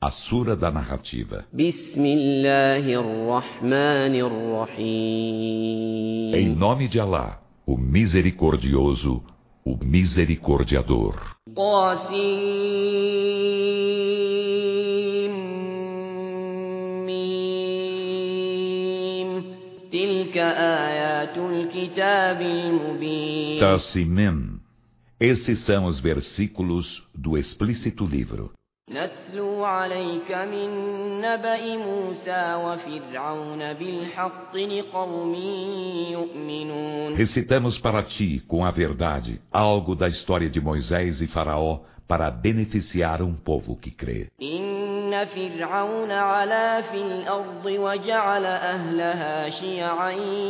A Sura da Narrativa. Em nome de Alá, o Misericordioso, o Misericordiador. Tassimim. Esses são os versículos do explícito livro. نتلو عليك من نبأ موسى وفرعون بالحق لقوم يؤمنون. Recitamos para ti, com a verdade, algo da história de Moisés e Faraó para beneficiar um povo que crê. إن فرعون علا في الأرض وجعل أهلها شيعا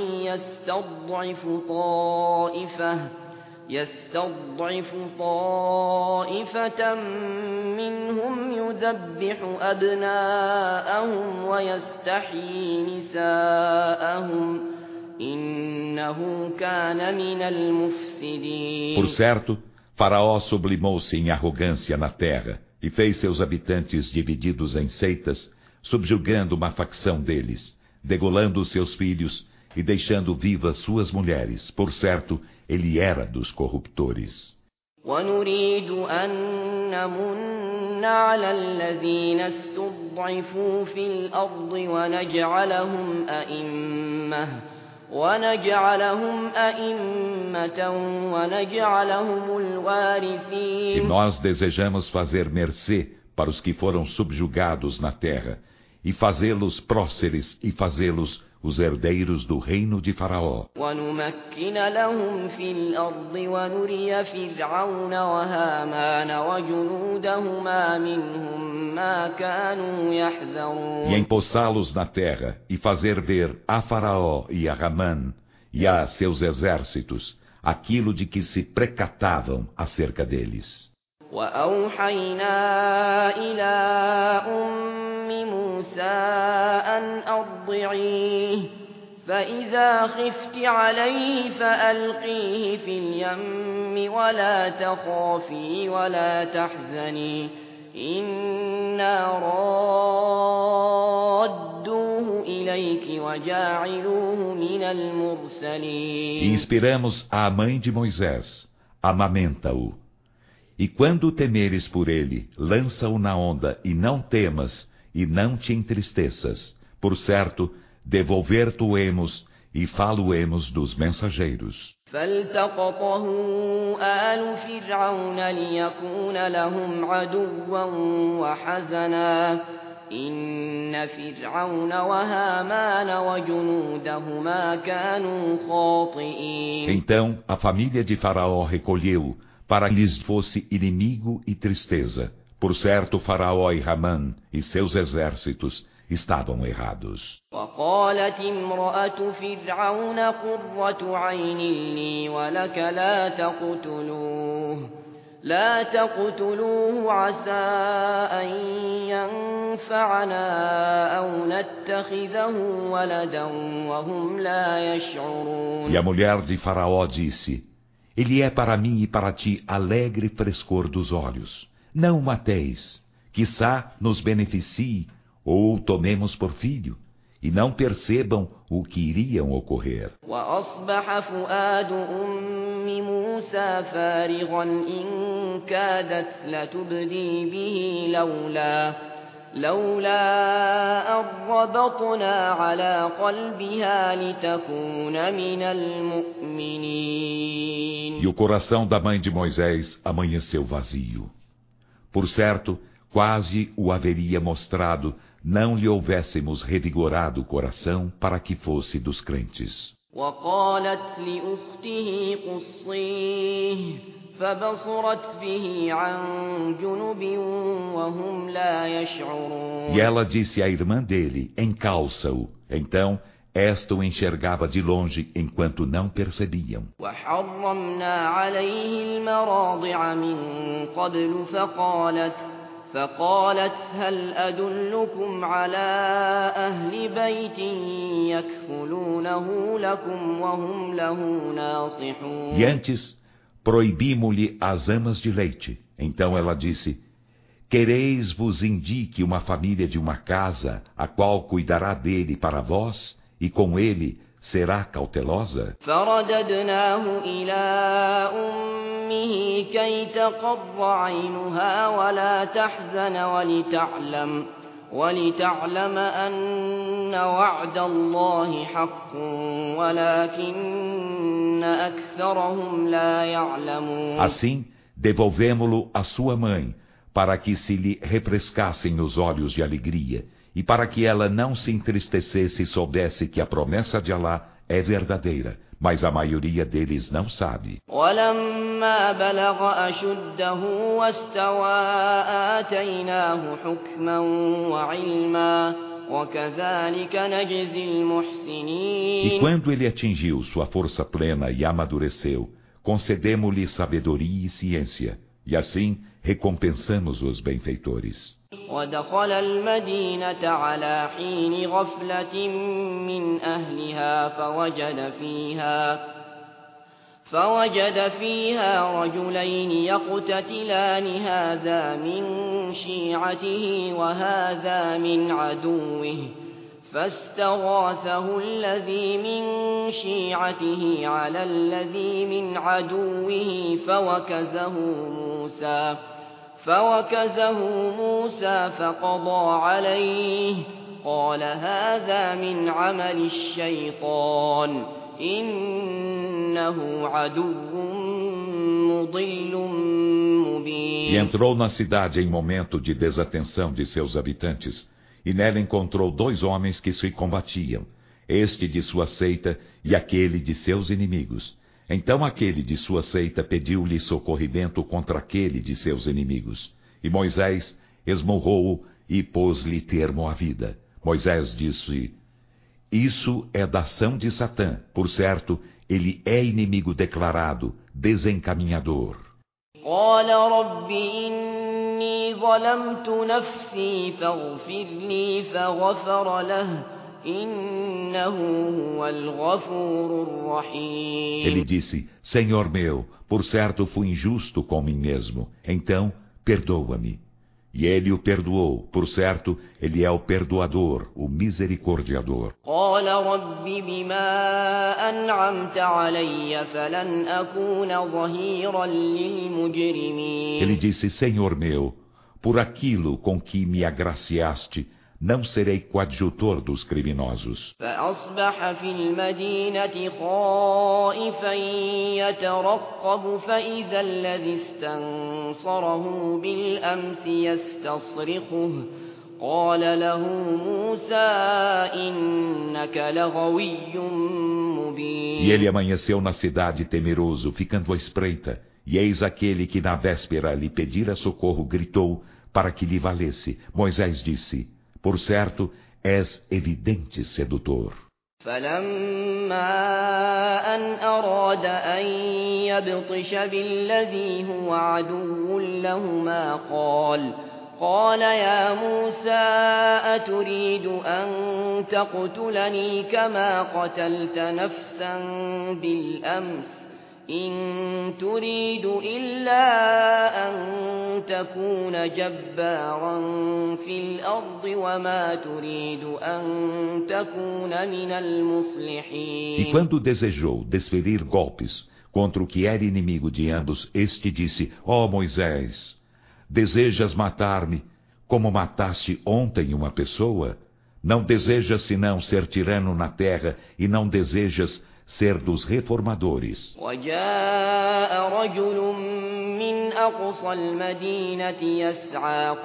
يستضعف طائفة منهم يذبح أبناءهم ويستحيي نساءهم إنه كان من المفسدين. Por certo, Faraó sublimou-se em arrogância na terra e fez seus habitantes divididos em seitas, subjugando uma facção deles, degolando seus filhos e deixando vivas suas mulheres. Por certo, ele era dos corruptores. ونريد أن نمن على الذين استضعفوا في الأرض ونجعلهم أئمة ونجعلهم الوارثين. E nós desejamos fazer mercê para os que foram subjugados na terra, e fazê-los próceres e fazê-los os herdeiros do reino de Faraó. ونمكن لهم في الأرض ونري فرعون وهامان وجنودهما منهم ما كانوا يحذرون. E empossá-los na terra e fazer ver a Faraó e a Ramã e a seus exércitos aquilo de que se precatavam acerca deles. وأوحينا إلى أم موسى أن أرضعيه فإذا خفت عليه فألقيه في اليم ولا تخافي ولا تحزني إنا رادوه إليك وجاعلوه من المرسلين. E inspiramos a mãe de Moisés, amamenta-o. E quando temeres por ele, lança-o na onda, e não temas, e não te entristeças. Por certo, devolver-te-emos, e falo-emos dos mensageiros. فالتقطه آل فرعون ليكون لهم عدوا وحزنا إن فرعون وهامان وجنودهما كانوا خاطئين. Então a família de Faraó recolheu, para que lhes fosse inimigo e tristeza. Por certo, Faraó e Ramã e seus exércitos estavam errados. وقالت امرأة فرعون قرة عين لي ولك لا تقتلوه عسى أن ينفعنا أو نتخذه ولدا وهم لا يشعرون. E a mulher de Faraó disse: Ele é para mim e para ti alegre frescor dos olhos. Não o mateis, quiçá nos beneficie, ou tomemos por filho, e não percebam o que iriam ocorrer. وأصبح فؤاد أم موسى فارغا إن كادت لتبدي به لولا أن ربطنا على قلبها لتكون من المؤمنين. E o coração da mãe de Moisés amanheceu vazio. Por certo, quase o haveria mostrado, não lhe houvéssemos revigorado o coração para que fosse dos crentes. وقالت لأخته قصيه فبصرت به عن جنب وهم لا يشعرون. E ela disse à irmã dele: encalça-o. Então esta o enxergava de longe enquanto não percebiam. وحرمنا عليه المراضع من قبل فقالت هل أدلكم على أهل بيت يكفلونه لكم وهم له ناصحون. E antes proibimos-lhe as amas de leite. Então ela disse: Quereis vos indique uma família de uma casa, a qual cuidará dele para vós, e com ele será cautelosa? فرددناه إلى أمه كي تقر عينها ولا تحزن ولتعلم أن وعد الله حق ولكن أكثرهم لا يعلمون. Assim, devolvemo-lo à sua mãe, para que se lhe refrescassem os olhos de alegria, e para que ela não se entristecesse e soubesse que a promessa de Alá é verdadeira, mas a maioria deles não sabe. ولما بلغ أشده واستوى آتيناه حكما وعلما وكذلك نجزي E المحسنين. quando ele atingiu sua força plena e amadureceu, concedemo-lhe sabedoria e ciência, e assim recompensamos os benfeitores. ودخل المدينة على حين غفلة من أهلها فوجد فيها رجلين يقتتلان هذا من شيعته وهذا من عدوه فاستغاثه الذي من شيعته على الذي من عدوه فوكزه موسى فقضى عليه قال هذا من عمل الشيطان إنه عدو مضل مبين. E entrou na cidade em momento de desatenção de seus habitantes, e nela encontrou 2 homens que se combatiam, este de sua seita e aquele de seus inimigos. Então aquele de sua seita pediu-lhe socorrimento contra aquele de seus inimigos. E Moisés esmurrou-o e pôs-lhe termo à vida. Moisés disse: Isso é da ação de Satã. Por certo, ele é inimigo declarado, desencaminhador. قال رب إني ظلمت نفسي فاغفر لي فغفر له إنه هو الغفور الرحيم. Ele disse: Senhor meu, por certo fui injusto com mim mesmo, então perdoa-me. E ele o perdoou, por certo, ele é o perdoador, o misericordiador. قال رب بما أنعمت علي فلن أكون ظهيرا للمجرمين. Ele disse: Senhor meu, por aquilo com que me agraciaste, não serei coadjutor dos criminosos. فأصبح في المدينة خائفا يترقب فإذا الذي استنصره بالأمس يستصرخه قال له موسى إنك لغوي مبين. E ele amanheceu na cidade temeroso, ficando à espreita, e eis aquele que na véspera lhe pedira socorro gritou para que lhe valesse. Moisés disse: Por certo, és evidente sedutor. فلما أن أراد أن يبطش بالذي هو عدو لهما قال يا موسى أتريد أن تقتلني كما قتلت نفسا بالأمس إن تريد إلا أن تكون جبارا في الأرض وما تريد أن تكون من المصلحين. E quando desejou desferir golpes contra o que era inimigo de ambos, este disse: Ó Moisés, desejas matar-me como mataste ontem uma pessoa? Não desejas senão ser tirano na terra e não desejas ser dos reformadores. وجاء رجل من أقصى المدينة يسعى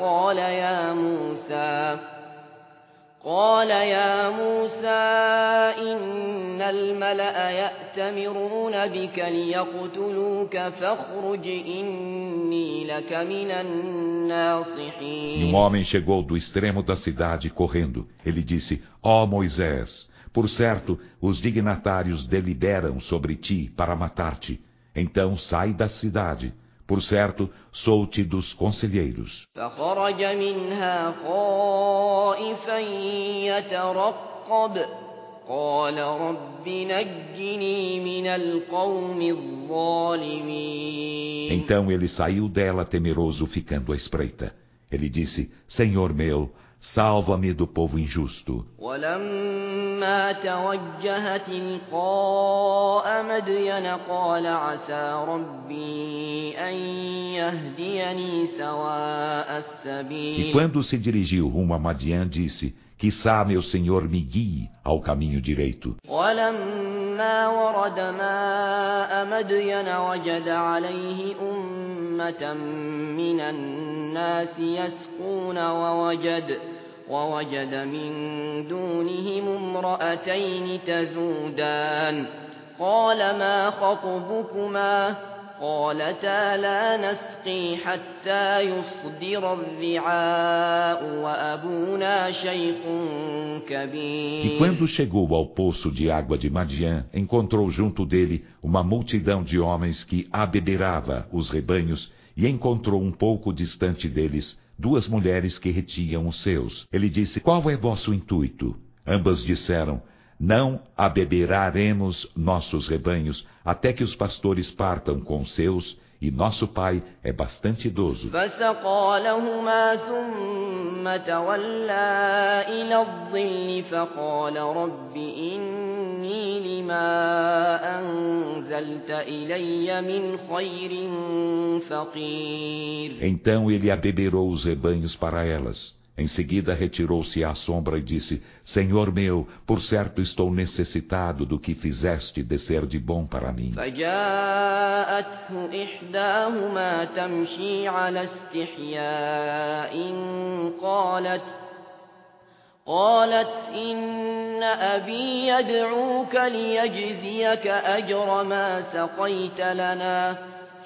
قال يا موسى إن الملأ يأتمرون بك ليقتلوك فاخرج إني لك من الناصحين. E um homem chegou do extremo da cidade correndo. Ele disse: Ó Moisés, por certo, os dignatários deliberam sobre ti para matar-te. Então sai da cidade. Por certo, sou-te dos conselheiros. فخرج منها خائفا يترقب قال رب نجني من القوم الظالمين. Então ele saiu dela temeroso, ficando à espreita. Ele disse: Senhor meu, salva-me do povo injusto. ولما توجه تلقاء مدين قال عسى ربي أن يهديني سواء E السبيل quando se dirigiu rumo a Madian, disse: Quizá meu Senhor me guie ao caminho direito. ولما ورد ماء مدين وجد عليه أمة من الناس يسقون ووجد من دونهم امرأتين تذودان قال ما خطبكما قالتا لا نسقي حتى يصدر الرعاء وأبونا شيخ كبير. E quando chegou ao poço de água de Madian, encontrou junto dele uma multidão de homens que abeberava os rebanhos e encontrou um pouco distante deles 2 mulheres que retinham os seus. Ele disse: Qual é vosso intuito? Ambas disseram: Não abeberaremos nossos rebanhos até que os pastores partam com os seus, e nosso pai é bastante idoso. فسقى لهما ثم تولى إلى الظل فقال رب إني لما أنزلت إلي من خير فقير. Então ele abeberou os rebanhos para elas. Em seguida retirou-se à sombra e disse: Senhor meu, por certo estou necessitado do que fizeste descer de bom para mim. فجاءته إحداهما تمشي على استحياء قالت إن أبي يدعوك ليجزيك أجر ما سقيت لنا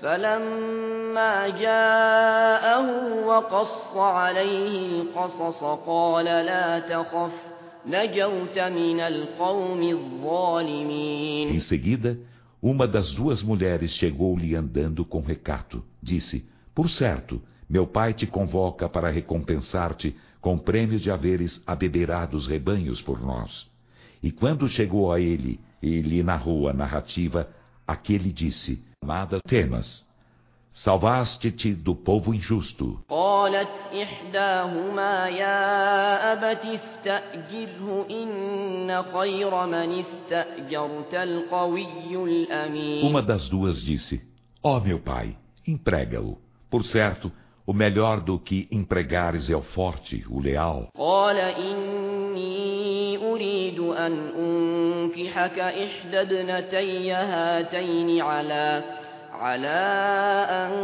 فلما جاءه وقص عليه القصص قال لا تخف نجوت من القوم الظالمين. Em seguida, uma das 2 mulheres chegou-lhe andando com recato. Disse: Por certo, meu pai te convoca para recompensar-te com prêmio de haveres abeberado os rebanhos por nós. E quando chegou a ele e lhe narrou a narrativa, aquele disse: Amada, temas, salvaste-te do povo injusto. قالت إحداهما يا أبت استأجره إن خير من استأجرت القوي الأمين. Uma das 2 disse: Ó meu pai, emprega-o. Por certo, o melhor do que empregares é o forte, o leal. قال إني أريد أن أنكحك إحدى ابنتي هاتين على أن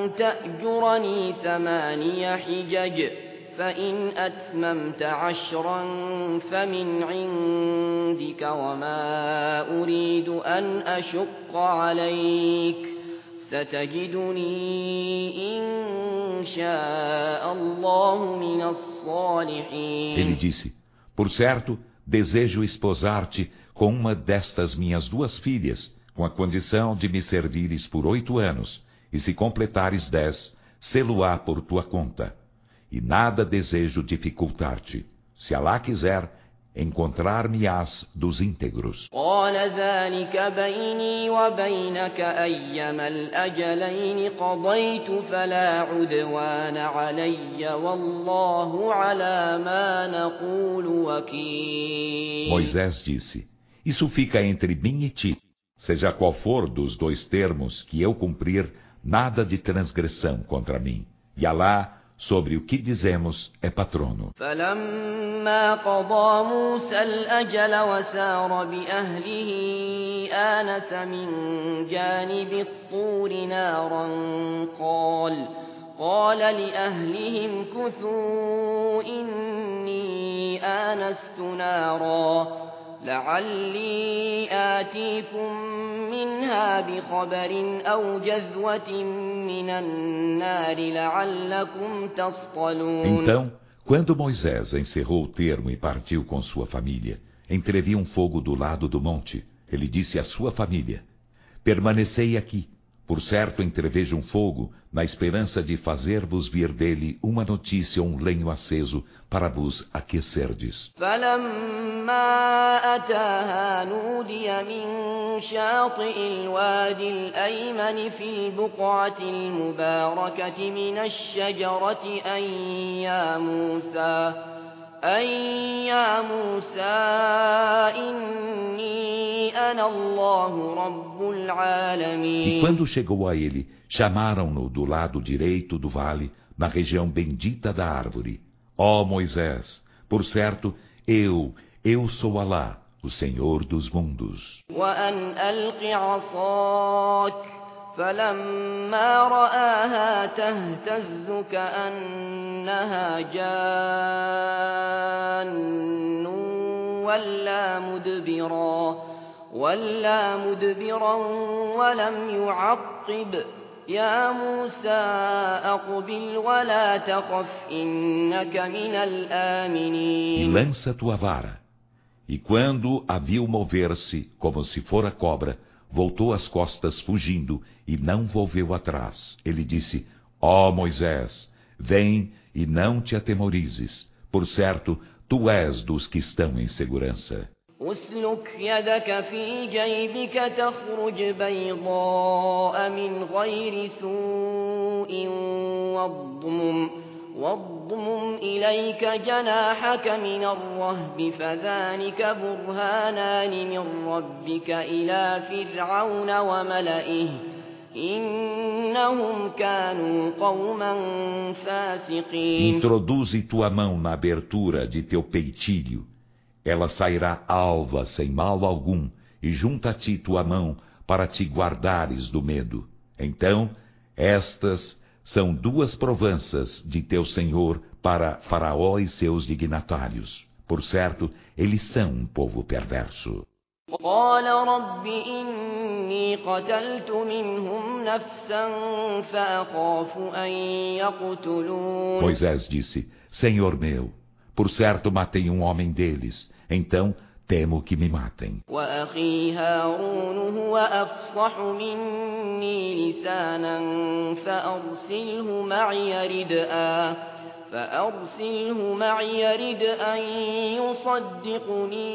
تأجرني 8 حجج فإن أتممت 10 فمن عندك وما أريد أن أشق عليك ستجدني إن شاء الله من الصالحين. Ele disse: Por certo, desejo esposar-te com uma destas minhas 2 filhas, com a condição de me servires por 8 anos, e se completares 10, sê-lo-á por tua conta. E nada desejo dificultar-te. Se Alá quiser, encontrar-me-ás dos íntegros. قال ذلك بيني وبينك أيما الأجلين قضيت فلا عدوان علي والله على ما نقول وكيل. Moisés disse: Isso fica entre mim e ti. Seja qual for dos 2 termos que eu cumprir, nada de transgressão contra mim. E Alá, sobre o que dizemos, é patrono. فلما قضى موسى الأجل وسار بأهله آنس من جانب الطور نارا قال لأهلهم كثوا إني آنست نارا لعلي آتيكم منها بخبر أو جذوة من النار لعلكم تصطلون. Então, quando Moisés encerrou o termo e partiu com sua família, entreviu um fogo do lado do monte. Ele disse à sua família: Permanecei aqui, Por certo, entrevejo um fogo, na esperança de fazer-vos vir dele uma notícia ou um lenho aceso, para vos aquecerdes. فلما أتاها نودي من شاطئ الوادي الأيمن في البقعة المباركة من الشجرة أن يا موسى إني أنا الله رب العالمين. E quando chegou a ele, chamaram-no do lado direito do vale, na região bendita da árvore. Ó Moisés, por certo, eu sou Alá, o Senhor dos mundos. وأن ألق عصاك فلما رآها تهتز كأنها جان ولا مدبرا ولم يعقب يا موسى أقبل ولا تخف إنك من الآمنين. E lança tua vara. E quando a viu mover-se, como se fora cobra, voltou as costas fugindo e não volveu atrás. Ele disse: Ó Moisés, vem e não te atemorizes. Por certo, tu és dos que estão em segurança. أسلك يدك في جيبك تخرج بيضاء من غير سوء واضمم إليك جناحك من الرهب فذلك برهانان من ربك إلى فرعون وملئه إنهم كانوا قوما فاسقين. Introduze tua mão na abertura de teu peitilho. Ela sairá alva sem mal algum, e junta a ti tua mão para te guardares do medo. Então, estas são duas provanças de teu Senhor para Faraó e seus dignatários. Por certo, eles são um povo perverso. قال رب إني قتلت منهم نفسا فأخاف أن يقتلون. Moisés disse: Senhor meu, por certo matei um homem deles, então temo que me matem. وأخي هارون هو أفصح مني لسانا فأرسله معي يرد أن يصدقني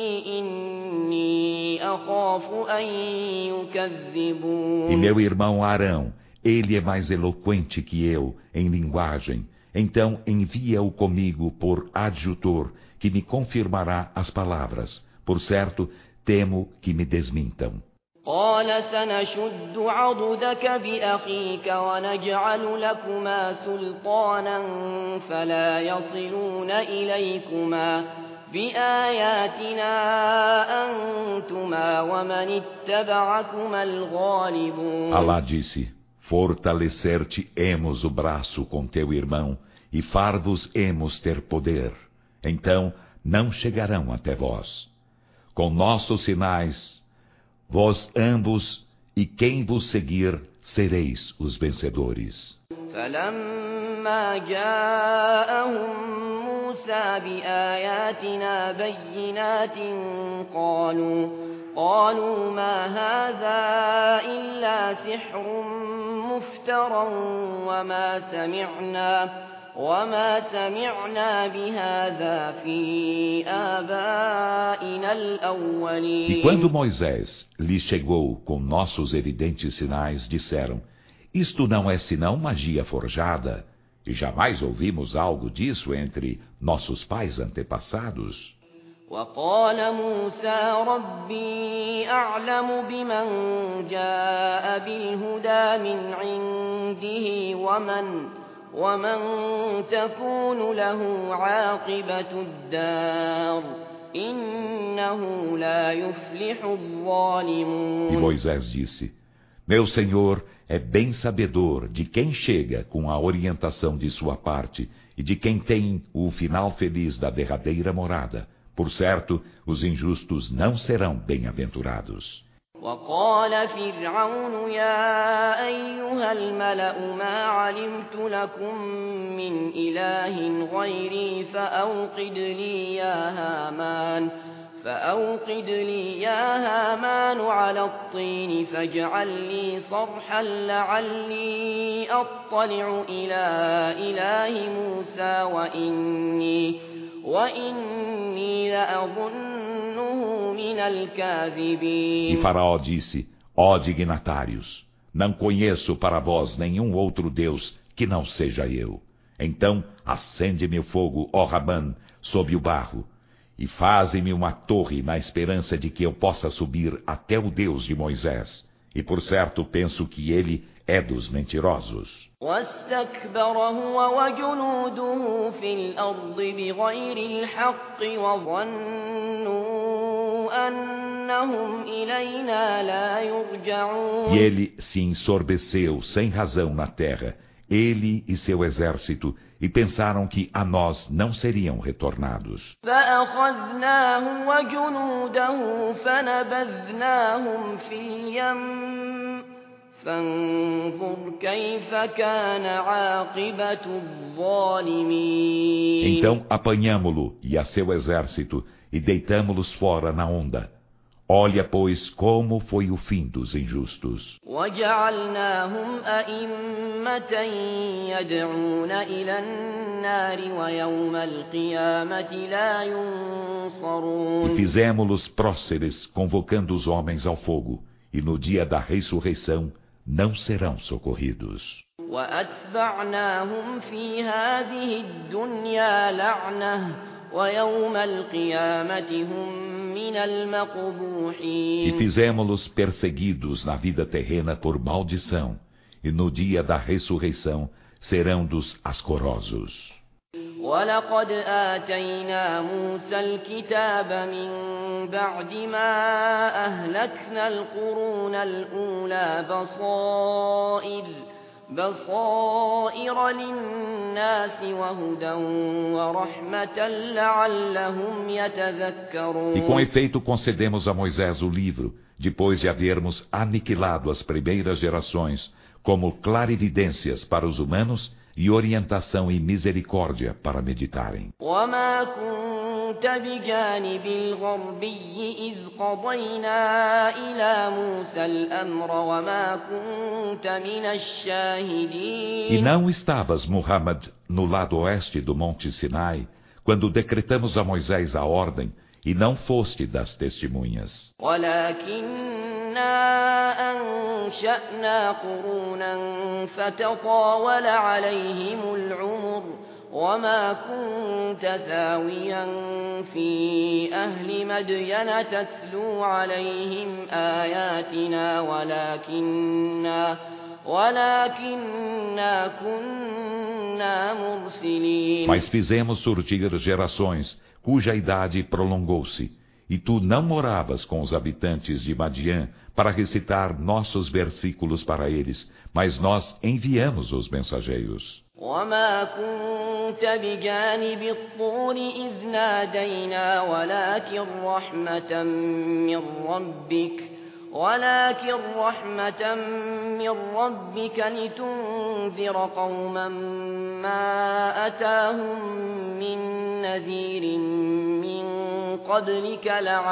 إني أخاف أن يكذبون. E meu irmão Arão, ele é mais eloquente que eu em linguagem. Então envia-o comigo por adjutor, que me confirmará as palavras. Por certo, temo que me desmintam. قال سنشد عضدك بأخيك ونجعل لكما سلطانا فلا يصلون إليكما بآياتنا أنتما ومن اتبعكما الغالبون. Alá disse: Fortalecer-te-emos o braço com teu irmão e far-vos-emos ter poder. Então não chegarão até vós. Com nossos sinais, vós ambos e quem vos seguir sereis os vencedores. فلما جاءهم موسى بآياتنا بينات قالوا ما هذا إلا سحر مفترى وما سمعنا بهذا في آبائنا الأولين. E quando Moisés lhe chegou com nossos evidentes sinais, disseram: Isto não é senão magia forjada, e jamais ouvimos algo disso entre nossos pais antepassados. وقال موسى ربي أعلم بمن جاء بالهدى من عنده ومن تكون له عاقبة الدار إنه لا يفلح الظالمون. E Moisés disse: Meu Senhor é bem sabedor de quem chega com a orientação de sua parte e de quem tem o final feliz da derradeira morada. Por certo, os injustos não serão bem-aventurados. وقال فرعون يا أيها الملأ ما علمت لكم من إله غيري فأوقد لي يا فأوقد لي يا هامان على الطين فاجعل لي صرحا لعلي أطلع إلى إله موسى وإني لأظنه من الكاذبين. E Faraó disse: ó dignatários, não conheço para vós nenhum outro Deus que não seja eu. Então acende-me o fogo, ó Ramã, sob o barro, e faze-me uma torre na esperança de que eu possa subir até o Deus de Moisés. E por certo penso que ele é dos mentirosos. واستكبر هو وجنوده في الأرض بغير الحق وظنوا أنهم إلينا لا يرجعون. E ele se ensorbeceu sem razão na terra, ele e seu exército, e pensaram que a nós não seriam retornados. فأخذناه وجنوده فنبذناهم في اليم فانظر كيف كان عاقبة الظالمين. Então apanhamo-lo e a seu exército e deitamo-los fora na onda. Olha, pois, como foi o fim dos injustos. وجعلناهم أئمة يدعون إلى النار ويوم القيامة لا ينصرون. E fizemo-los próceres, convocando os homens ao fogo, e no dia da ressurreição não serão socorridos. وأتبعناهم في هذه الدنيا لعنة ويوم القيامة هم من المقبوحين. E fizemo-los perseguidos na vida terrena por maldição, e no dia da ressurreição serão dos ascorosos. ولقد آتينا موسى الكتاب من بعد ما أهلكنا القرون الأولى بصائر للناس وهدى ورحمة لعلهم يتذكرون. E com efeito concedemos a Moisés o livro, depois de havermos aniquilado as primeiras gerações, como clarividências para os humanos e orientação e misericórdia para meditarem. وما كنت بجانب الغربي إذ قضينا إلى موسى الأمر وما كنت من الشاهدين. E não estavas, Muhammad, no lado oeste do Monte Sinai, quando decretamos a Moisés a ordem, e não foste das testemunhas. ولكننا أنشأنا قرونا فتطاول عليهم العمر وما كنت ثاويا في أهل مدين تتلو عليهم آياتنا ولكننا كنا مرسلين. Mas fizemos surgir gerações cuja idade prolongou-se, e tu não moravas com os habitantes de Madian para recitar nossos versículos para eles, mas nós enviamos os mensageiros. وما كنت بجانب الطور إذ نادينا ولكن رحمة من ربك لتنذر قوما ما أتاهم من نذير من قبلك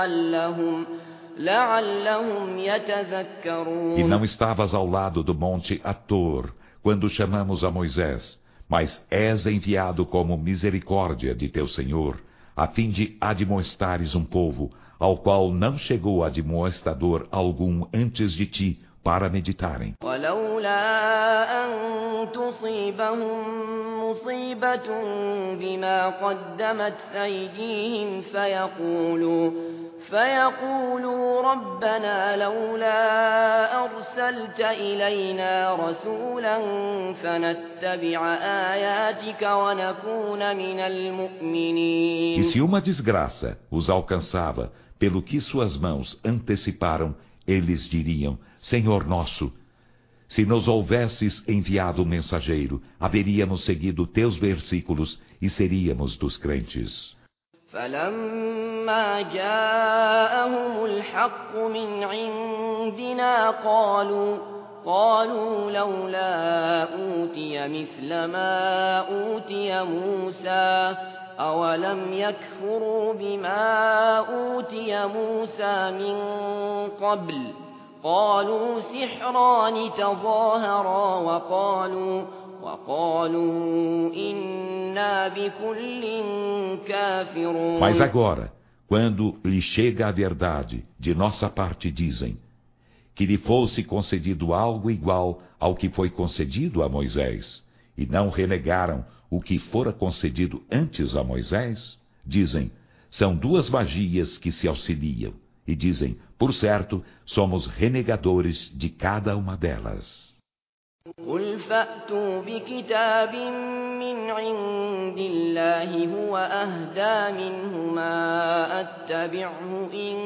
لعلهم يتذكرون. E não estavas ao lado do monte Ator, quando chamamos a Moisés, mas és enviado como misericórdia de teu Senhor, a fim de admoestares um povo, ao qual não chegou admoestador algum antes de ti, para meditarem. ولولا أن تصيبهم مصيبة بما قدمت أيديهم فيقولوا ربنا لولا أرسلت إلينا رسولا فنتبع آياتك ونكون من المؤمنين. E se uma desgraça os alcançava pelo que suas mãos anteciparam, eles diriam: Senhor nosso, se nos houvesses enviado um mensageiro, haveríamos seguido teus versículos e seríamos dos crentes. فلما جاءهم الحق من عندنا قالوا لولا أوتي مثل ما أوتي موسى أولم يكفروا بما أوتي موسى من قبل قالوا سحران تظاهرا وقالوا إنا بكل كافرون. Mas agora, quando lhe chega a verdade, de nossa parte dizem que lhe fosse concedido algo igual ao que foi concedido a Moisés, e não renegaram o que fora concedido antes a Moisés, dizem, são duas magias que se auxiliam, e dizem, por certo, somos renegadores de cada uma delas. قل فأتوا بكتاب من عند الله هو أهدى منهما أتبعه إن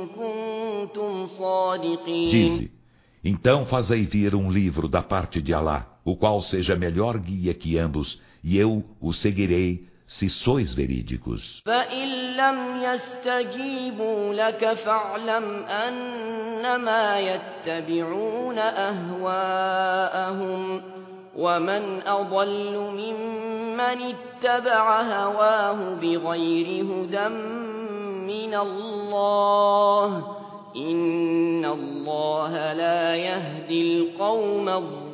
كنتم صادقين. Dize, então fazei vir um livro da parte de Alá, o qual seja melhor guia que ambos, e eu o seguirei, se sois verídicos. فإن لم يستجيبوا لك فاعلم أنما يتبعون أهواءهم ومن أضل ممن اتبع هواه بغير هدى من الله إن الله لا يهدي القوم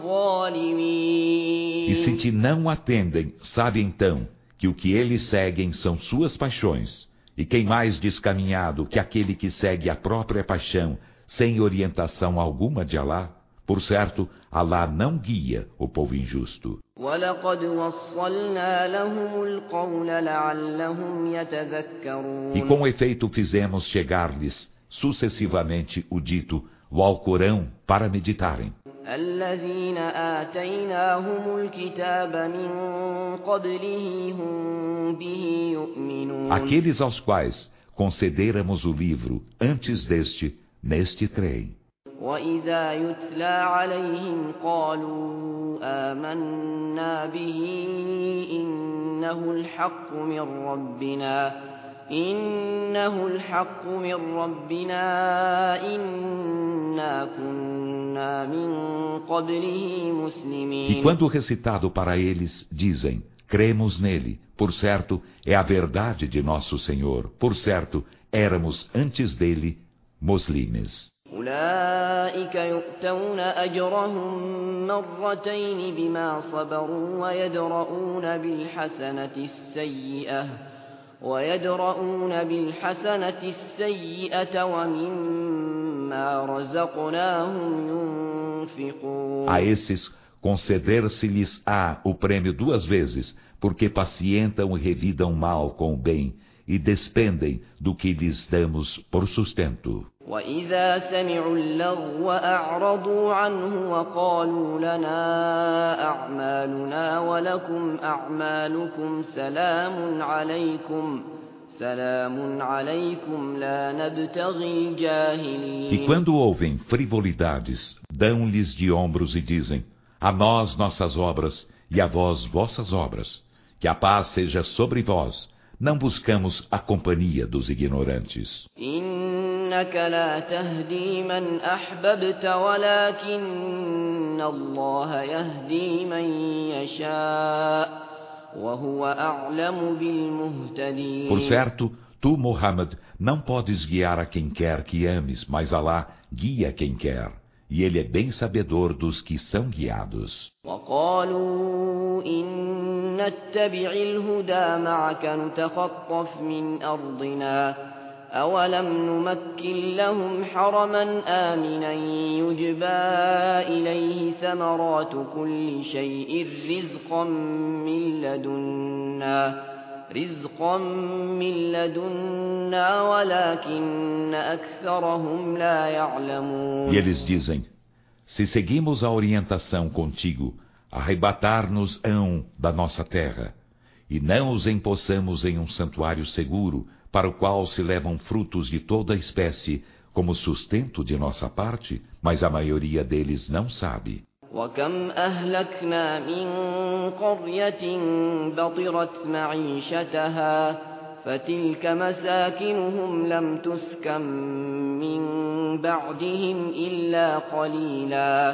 الظالمين. E se te não atendem, sabe então que o que eles seguem são suas paixões, e quem mais descaminhado que aquele que segue a própria paixão, sem orientação alguma de Alá? Por certo, Alá não guia o povo injusto. وَلَقَدْ وَصَّلْنَا لَهُمُ الْقَوْلَ لَعَلَّهُمْ يَتَذَكَّرُونَ. E com efeito fizemos chegar-lhes sucessivamente o dito, o Alcorão, para meditarem. الذين آتيناهم الكتاب من قبله هم به يؤمنون. Aqueles aos quais concederamos o livro antes neste trem. وإذا يتلى عليهم قالوا آمنا به إنه الحق من ربنا إنا كنا من قبله مسلمين. E quando recitado para eles, dizem, cremos nele, por certo, é a verdade de nosso Senhor, por certo, éramos antes dele muslimes. أولئك يؤتون أجرهم مرتين بما صبروا ويدرؤون بالحسنة السيئة ومما رزقناهم ينفقون. A esses conceder-se-lhes-á o prêmio duas vezes, porque pacientam e revidam mal com o bem, e despendem do que lhes damos por sustento. وإذا سمعوا اللغو أعرضوا عنه وقالوا لنا أعمالنا ولكم أعمالكم سلام عليكم لا نبتغي الجاهلين. E quando ouvem frivolidades, dão-lhes de ombros e dizem, a nós nossas obras e a vós vossas obras, que a paz seja sobre vós. Não buscamos a companhia dos ignorantes. إنك لا تهدي من أحببت ولكن الله يهدي من يشاء وهو أعلم بالمهتدين. Por certo, tu, Muhammad, não podes guiar a quem quer que ames, mas Alá guia quem quer, e ele é bem sabedor dos que são guiados. وقالوا إن نتبع الهدى معك نتخطف من أرضنا أولم نمكن لهم حرما آمنا يجبى إليه ثمرات كل شيء رزقا من لدنا ولكن أكثرهم لا يعلمون. E eles dizem, se seguimos a orientação contigo, arrebatar-nos-ão da nossa terra, e não os empossamos em um santuário seguro, para o qual se levam frutos de toda a espécie, como sustento de nossa parte, mas a maioria deles não sabe. وكم أهلكنا من قرية بطرت معيشتها فتلك مساكنهم لم تسكن من بعدهم إلا قليلا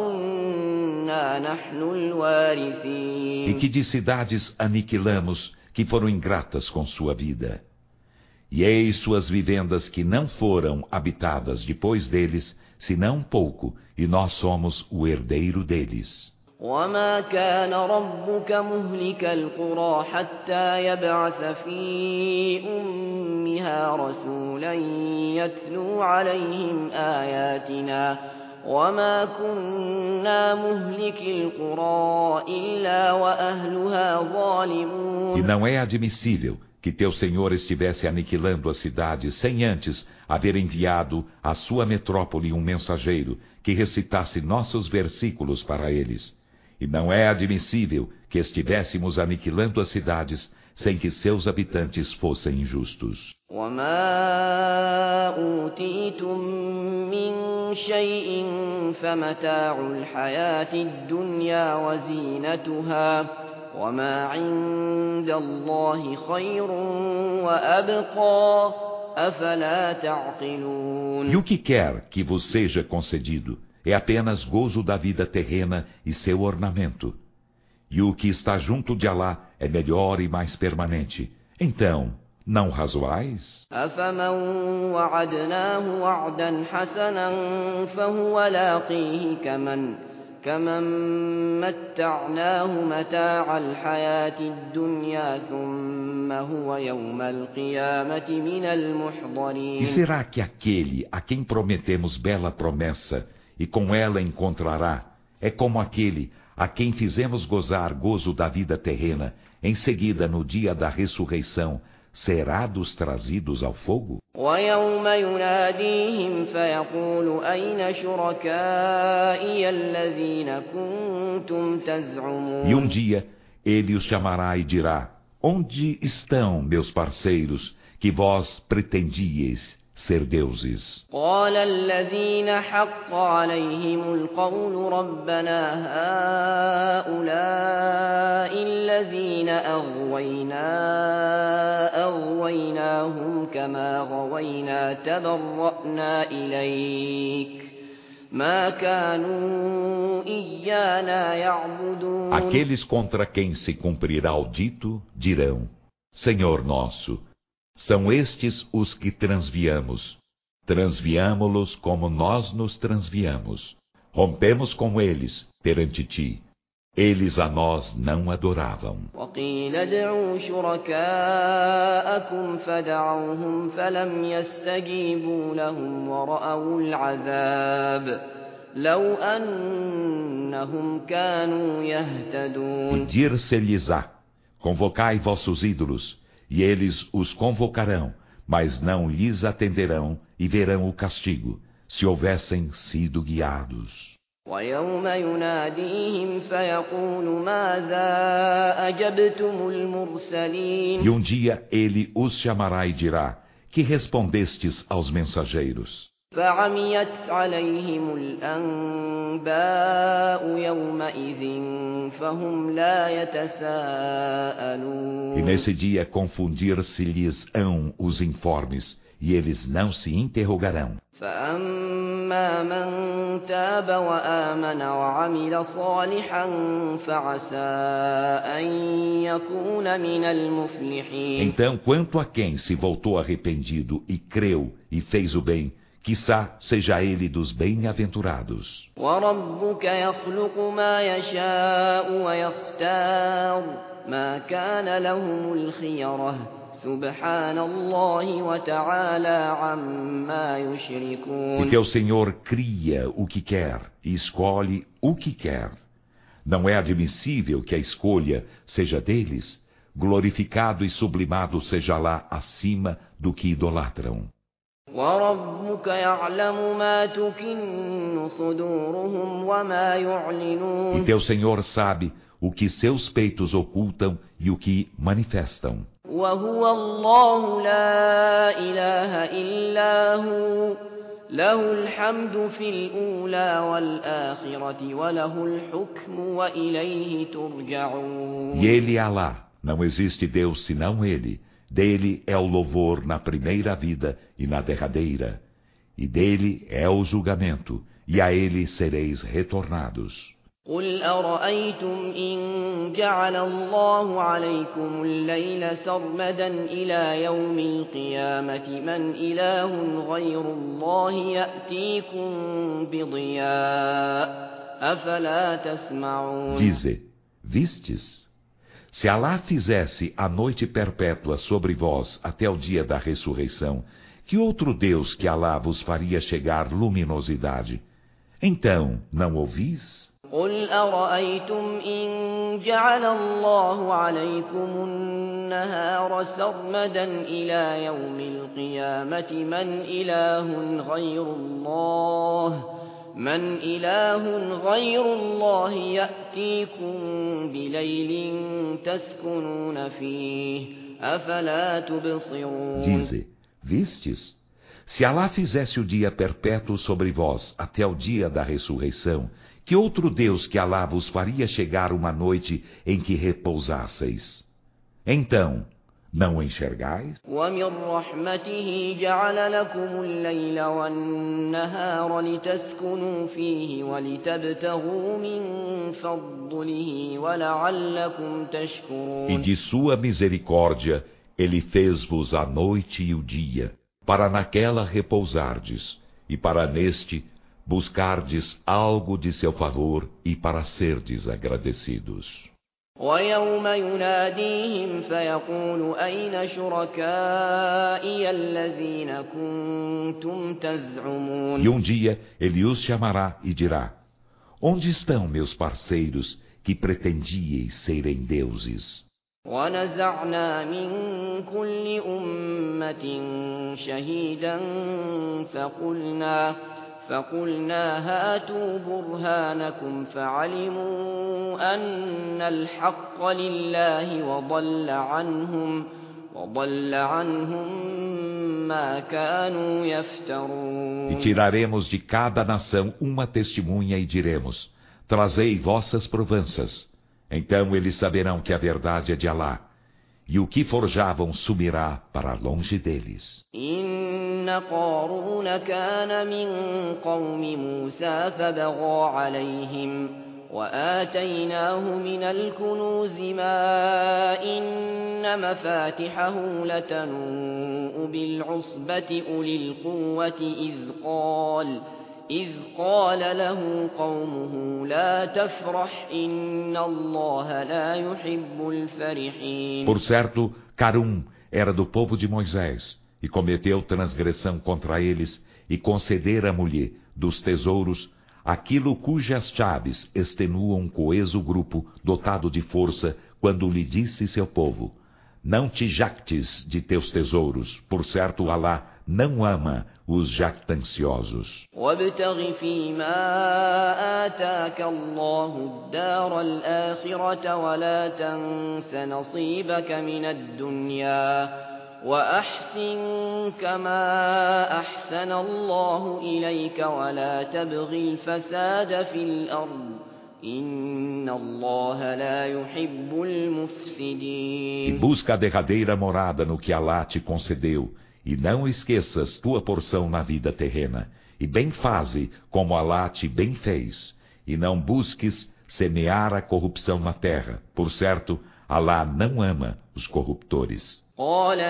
وكنا نحن الوارثين. E que de cidades aniquilamos, que foram ingratas com sua vida. E eis suas vivendas que não foram habitadas depois deles, senão um pouco, e nós somos o herdeiro deles. وما كان ربك مهلك القرى حتى يبعث في أمها رسولا يتلو عليهم آياتنا وما كنا مهلك القرى إلا وأهلها ظالمون. E não é admissível que teu Senhor estivesse aniquilando as cidades sem antes haver enviado à sua metrópole um mensageiro que recitasse nossos versículos para eles. E não é admissível que estivéssemos aniquilando as cidades sem que seus habitantes fossem injustos. وما أوتيتم من شيء فمتاع الحياة الدنيا وزينتها وما عند الله خير وأبقى أفلا تعقلون. E o que quer que vos seja concedido é apenas gozo da vida terrena e seu ornamento. E o que está junto de Alá é melhor e mais permanente. Então, não razoais? أفمن وعدناه وعدا حسنا فهو لاقيه كمن متعناه متاع الحياة الدنيا ثم هو يوم القيامة من المحضرين. E será que aquele a quem prometemos bela promessa e com ela encontrará, é como aquele a quem fizemos gozar gozo da vida terrena, em seguida, no dia da ressurreição, será dos trazidos ao fogo? ويوم يناديهم فيقول أين شركائي الذين كنتم تزعمون. E dia ele os chamará e dirá: onde estão meus parceiros que vós pretendíeis ser deuses? قال الذين حق عليهم القول ربنا هؤلاء الذين أغويناهم كما غوينا تبرأنا إليك ما كانوا إيانا يعبدون. Aqueles contra quem se cumprirá o dito dirão: Senhor nosso, são estes os que transviamos. Transviamo-los como nós nos transviamos. Rompemos com eles perante ti. Eles a nós não adoravam. وقيل ادعوا شركاءكم فدعوهم فلم يستجيبوا لهم ورأوا العذاب لو أنهم كانوا يهتدون. E dir-se-lhes-á: convocai vossos ídolos, e eles os convocarão, mas não lhes atenderão e verão o castigo, se houvessem sido guiados. ويوم يناديهم فيقول ماذا أجبتم المرسلين. E dia ele os chamará e dirá: que respondestes aos mensageiros? فعميت عليهم الأنباء يومئذ فهم لا يتساءلون. E nesse dia confundir-se-lhes-ão os informes, e eles não se interrogarão. فأما من تاب وآمن وعمل صالحا فعسى أن يكون من المفلحين. Então, quanto a quem se voltou arrependido e creu e fez o bem, quiçá seja ele dos bem-aventurados. وربك يخلق ما يشاء ويختار ما كان لهم الخيرة سبحان الله وتعالى عما يشركون. E teu Senhor cria o que quer e escolhe o que quer. Não é admissível que a escolha seja deles. Glorificado e sublimado seja lá acima do que idolatram. وربك يعلم ما تكن صدورهم وما يعلنون. E teu Senhor sabe o que seus peitos ocultam e o que manifestam. وهو الله لا إله إلا هو له الحمد في الأولى والآخرة وله الحكم وإليه ترجعون. E ele é Alá, não existe Deus senão ele. Dele é o louvor na primeira vida e na derradeira. E dele é o julgamento, e a ele sereis retornados. قل أرأيتم إن جعل الله عليكم الليل سرمدا إلى يوم القيامة من إله غير الله يأتيكم بضياء أفلا تسمعون. Dize, vistes? Se Alá fizesse a noite perpétua sobre vós até o dia da ressurreição, que outro Deus que Alá vos faria chegar luminosidade? Então, não ouvis? قل أرأيتم إن جعل الله عليكم النهار سرمدا إلى يوم القيامة من إله غير الله يأتيكم بليل تسكنون فيه أفلا تبصرون. Dize, vistes? Se Alá fizesse o dia perpétuo sobre vós até o dia da ressurreição, que outro Deus que Alá vos faria chegar uma noite em que repousasseis? Então, não enxergais? ومن رحمته جعل لكم الليل والنهار لتسكنوا فيه ولتبتغوا من فضله ولعلكم تشكرون. E de sua misericórdia, Ele fez-vos a noite e o dia, para naquela repousardes, e para neste buscardes algo de seu favor e para serdes agradecidos. ويوم يناديهم فيقول أين شركائي الذين كنتم تزعمون. E um dia ele os chamará e dirá: onde estão meus parceiros que pretendieis serem deuses? ونزعنا من كل أمة شهيدا فقلنا هاتوا برهانكم فعلموا أن الحق لله وضل عنهم ما كانوا يفترون. E tiraremos de cada nação uma testemunha e diremos: trazei vossas provanças. Então eles saberão que a verdade é de Alá, e o que forjavam sumirá para longe deles. إن قارون كان من قوم موسى فبغى عليهم وآتيناه من الكنوز ما إن مفاتحه لتنوء بالعصبة أولي القوة إذ قال له قومه لا تفرح إن الله لا يحب الفرحين. Por certo, Carum era do povo de Moisés, e cometeu transgressão contra eles, e concedera-lhe dos tesouros aquilo cujas chaves extenuam um coeso grupo dotado de força, quando lhe disse seu povo: não te jactes de teus tesouros, por certo Alá não ama os jactanciosos. وابتغ فيما آتاك الله الدار الآخرة ولا تنس نصيبك من الدنيا وأحسن كما أحسن الله إليك ولا تبغ الفساد في الأرض إن الله لا يحب المفسدين. E busca a derradeira morada no que Alá te concedeu, e não esqueças tua porção na vida terrena, e bem faze como Alá te bem fez, e não busques semear a corrupção na terra, por certo, Alá não ama os corruptores. قال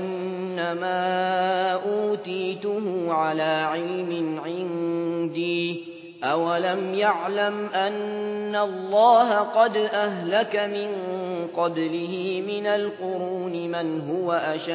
إنما أوتيته على علم عندي أولم يعلم أن الله قد أهلك من قبله من القرون من هو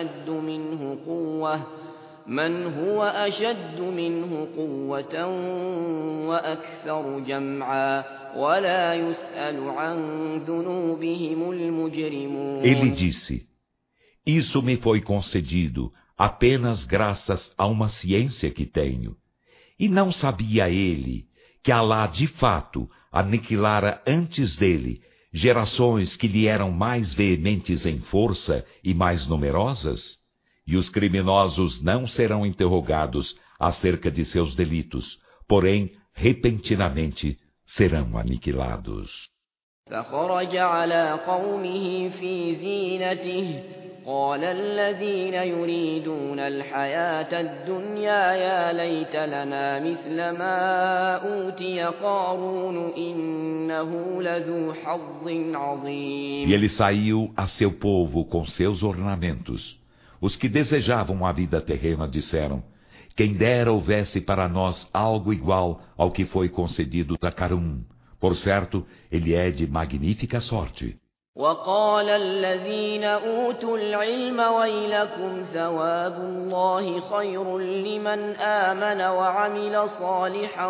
أشد منه قوة وأكثر جمعا ولا يسأل عن ذنوبهم المجرمون. Ele disse: isso me foi concedido apenas graças a uma ciência que tenho. E não sabia ele que Alá de fato aniquilara antes dele gerações que lhe eram mais veementes em força e mais numerosas? E os criminosos não serão interrogados acerca de seus delitos, porém, repentinamente, serão aniquilados. فخرج على قومه في زينته قال الذين يريدون الحياة الدنيا يا ليت لنا مثل ما أوتي قارون إنه لذو حظ E عظيم. ele saiu a seu povo com seus ornamentos. Os que desejavam a vida terrena disseram: quem dera houvesse para nós algo igual ao que foi concedido a Carum. Por certo, ele é de magnífica sorte. وقال الذين أوتوا العلم ويلكم ثواب الله خير لمن آمن وعمل صالحا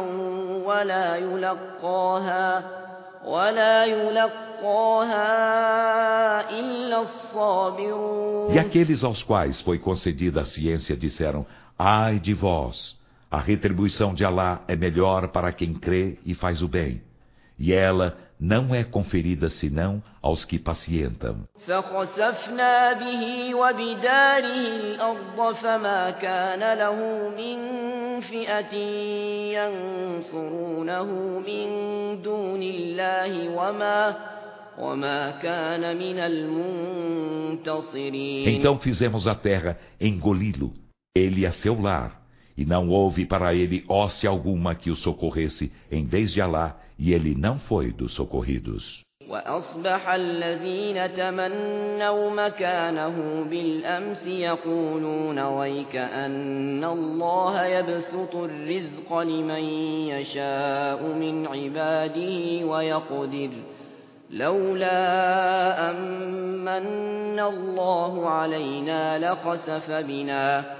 ولا يلقاها إلا الصابرون. E aqueles aos quais foi concedida a ciência disseram: ai de vós! A retribuição de Alá é melhor para quem crê e faz o bem. E ela não é conferida senão aos que pacientam. فخسفنا به وبداره الأرض فما كان له من فئة ينصرونه من دون الله وما كان من المنتصرين. Então fizemos a terra engoli-lo, ele a seu lar, e não houve para ele hoste alguma que o socorresse em vez de Alá, e ele não foi dos socorridos. وأصبح الذين تمنوا مكانه بالأمس يقولون ويكأن الله يبسط الرزق لمن يشاء من عباده ويقدر لولا أمن الله علينا لخسف بنا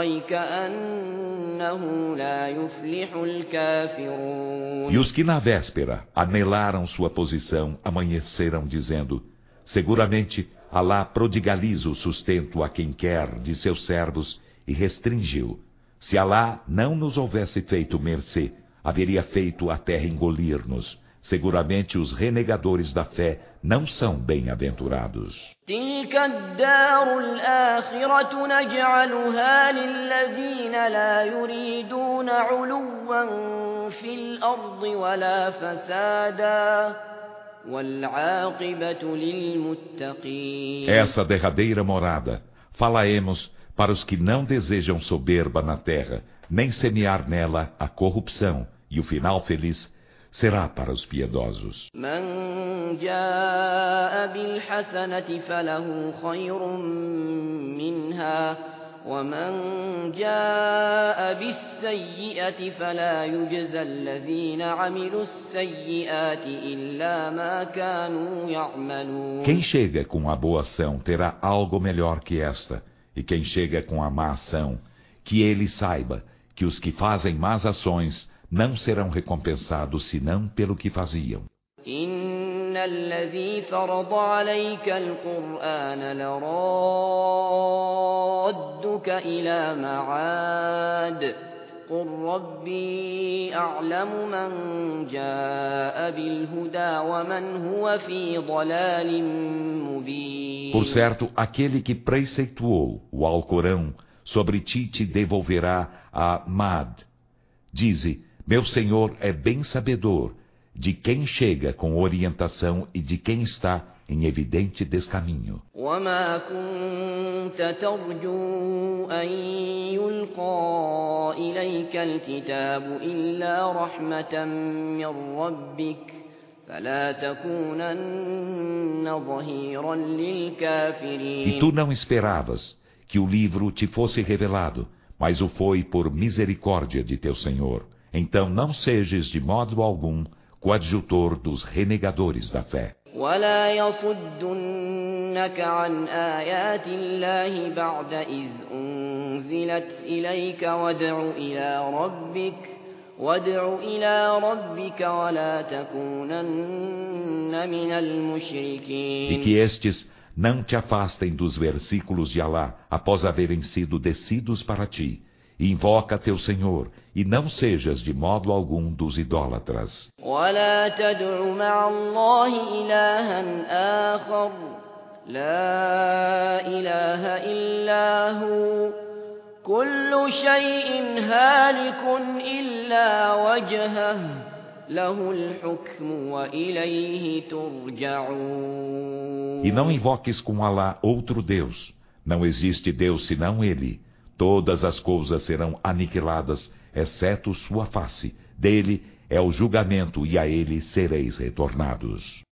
ويكأنه لا يفلح الكافرون. E os que na véspera anelaram sua posição amanheceram dizendo: seguramente Alá prodigaliza o sustento a quem quer de seus servos e restringiu. Se Alá não nos houvesse feito mercê, haveria feito a terra engolir-nos. Seguramente os renegadores da fé não são bem-aventurados. تلك الدار الآخرة نجعلها للذين لا يريدون علوا في الأرض ولا فسادا والعاقبة للمتقين. Essa derradeira morada falaemos para os que não desejam soberba na terra, nem semear nela a corrupção, e o final feliz será para os piedosos. من جاء بالحسنة فله خير منها ومن جاء بالسيئة فلا يجزى الذين عملوا السيئات إلا ما كانوا يعملون. Quem chega com a boa ação terá algo melhor que esta, e quem chega com a má ação, que ele saiba que os que fazem más ações não serão recompensados senão pelo que faziam. إن الذي فرض عليك القرآن لرادك إلى معاد قل ربي أعلم من جاء بالهدى ومن هو في ضلال مبين. Por certo, aquele que preceituou o Alcorão sobre ti te devolverá a Mad. Dize: meu Senhor é bem sabedor de quem chega com orientação e de quem está em evidente descaminho. وما كنت ترجو أن يلقى إليك الكتاب إلا رحمة من ربك فلا تكونن ظهيرا للكافرين. E tu não esperavas que o livro te fosse revelado, mas o foi por misericórdia de teu Senhor. Então não sejas de modo algum coadjutor dos renegadores da fé. ولا يصدنك عن آيات الله بعد إذ أنزلت إليك وادع إلى ربك ولا تكونن من المشركين. E que estes não te afastem dos versículos de Alá após haverem sido descidos para ti. Invoca teu Senhor e não sejas de modo algum dos idólatras. ولا تدع مع الله إلها آخر لا إله إلا هو كل شيء هالك إلا وجهه له الحكم وإليه ترجعون. E não invoques com Alá outro Deus. Não existe Deus senão Ele. Todas as coisas serão aniquiladas, exceto sua face. Dele é o julgamento e a Ele sereis retornados.